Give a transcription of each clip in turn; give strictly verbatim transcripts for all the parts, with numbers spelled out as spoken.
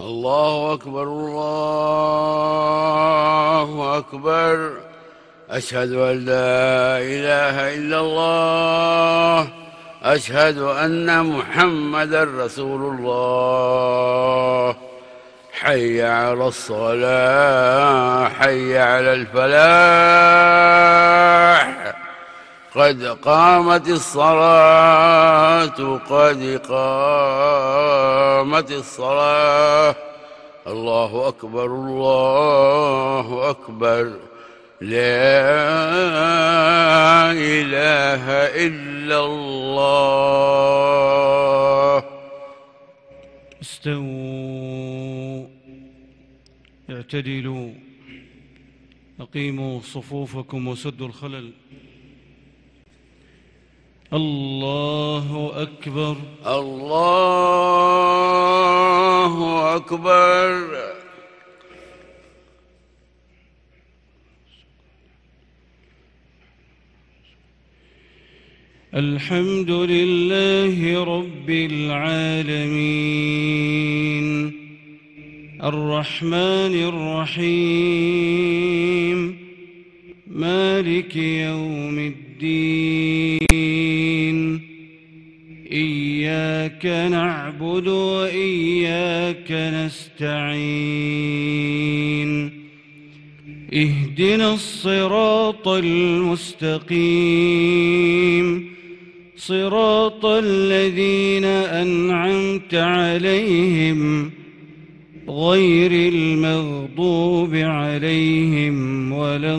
الله أكبر الله أكبر. أشهد أن لا إله إلا الله. أشهد أن محمدا رسول الله. حي على الصلاة، حي على الفلاح. قد قامت الصلاة، قد قامت الصلاة. الله أكبر الله أكبر. لا إله إلا الله. استووا، اعتدلوا، أقيموا صفوفكم وسدوا الخلل. الله أكبر الله أكبر. الحمد لله رب العالمين، الرحمن الرحيم، مالك يوم الدين. إياك نعبد وإياك نستعين. اهدنا الصراط المستقيم، صراط الذين أنعمت عليهم غير المغضوب عليهم ولا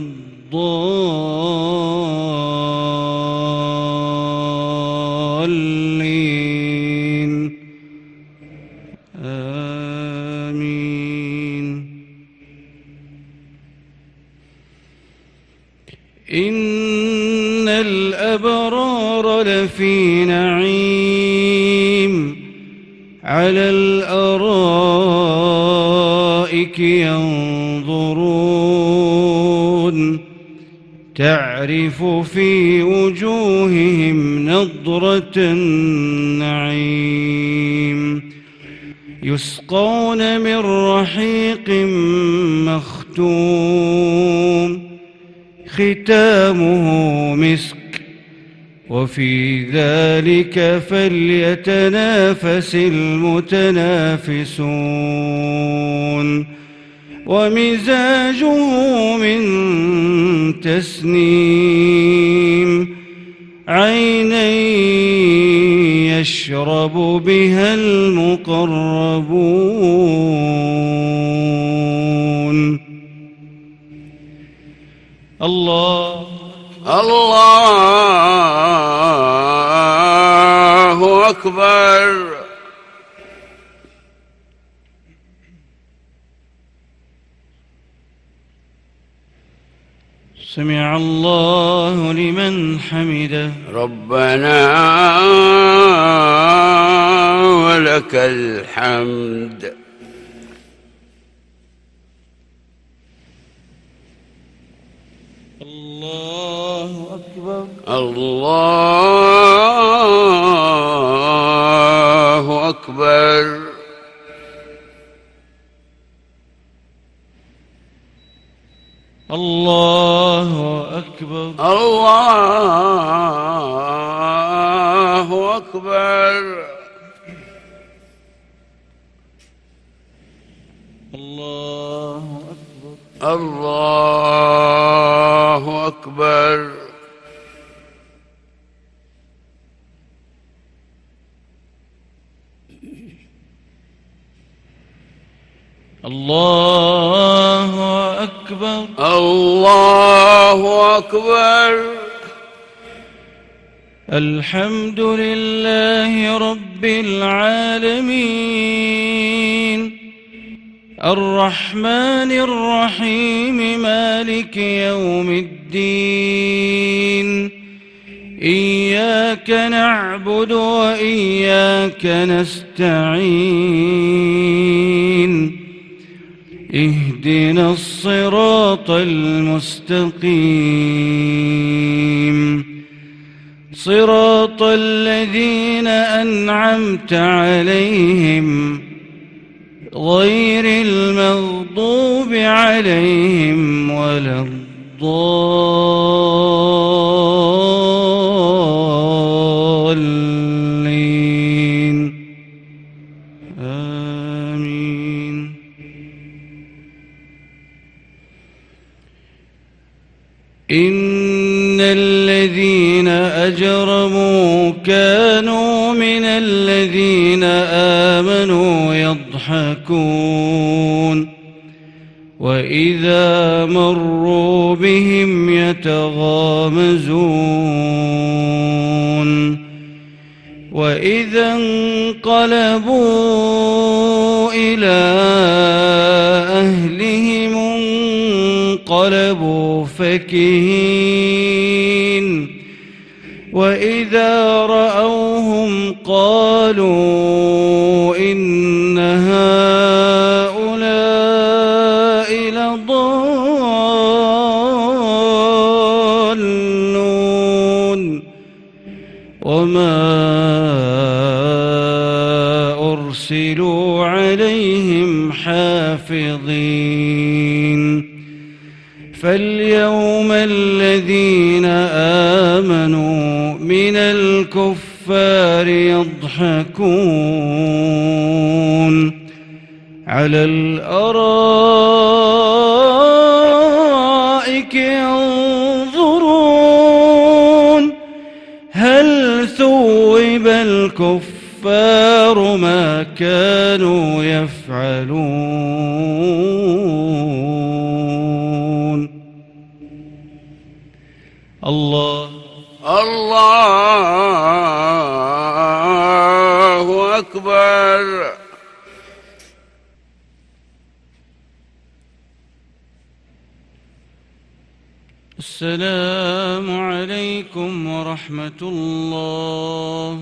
الضالين. آمين. إن الأبرار لفي نعيم، على الأرائك ينظرون، تعرف في وجوههم نضرة النعيم. يسقون من رحيق مختوم، ختامه مسك، وفي ذلك فليتنافس المتنافسون. ومزاجه من تسنيم، عينا يشرب بها المقربون. الله الله أكبر. سمع الله لمن حمده. ربنا ولك الحمد. الله أكبر الله أكبر. الله أكبر الله أكبر. الله أكبر الله أكبر. الله أكبر الله أكبر. الحمد لله رب العالمين، الرحمن الرحيم، مالك يوم الدين. إياك نعبد وإياك نستعين. اهدنا الصراط المستقيم، صراط الذين أنعمت عليهم غير المغضوب عليهم ولا الضالين آمين. إن الذين أجرموا كانوا من الذين آمنوا يضحكون وإذا مروا بهم يتغامزون وإذا انقلبوا إلى أهلهم انقلبوا فكهين وإذا رأوهم قالوا إن هؤلاء لضالون وما أرسلوا عليهم حافظين. فاليوم الذين آمنوا من الكفار يضحكون على الأرائك ينظرون هل ثوب الكفار ما كانوا يفعلون. الله الله أكبر. السلام عليكم ورحمة الله.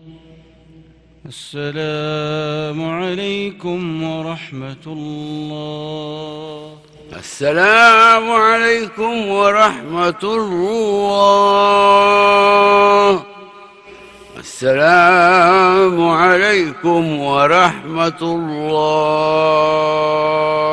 السلام عليكم ورحمة الله. السلام عليكم ورحمة الله. السلام عليكم ورحمة الله.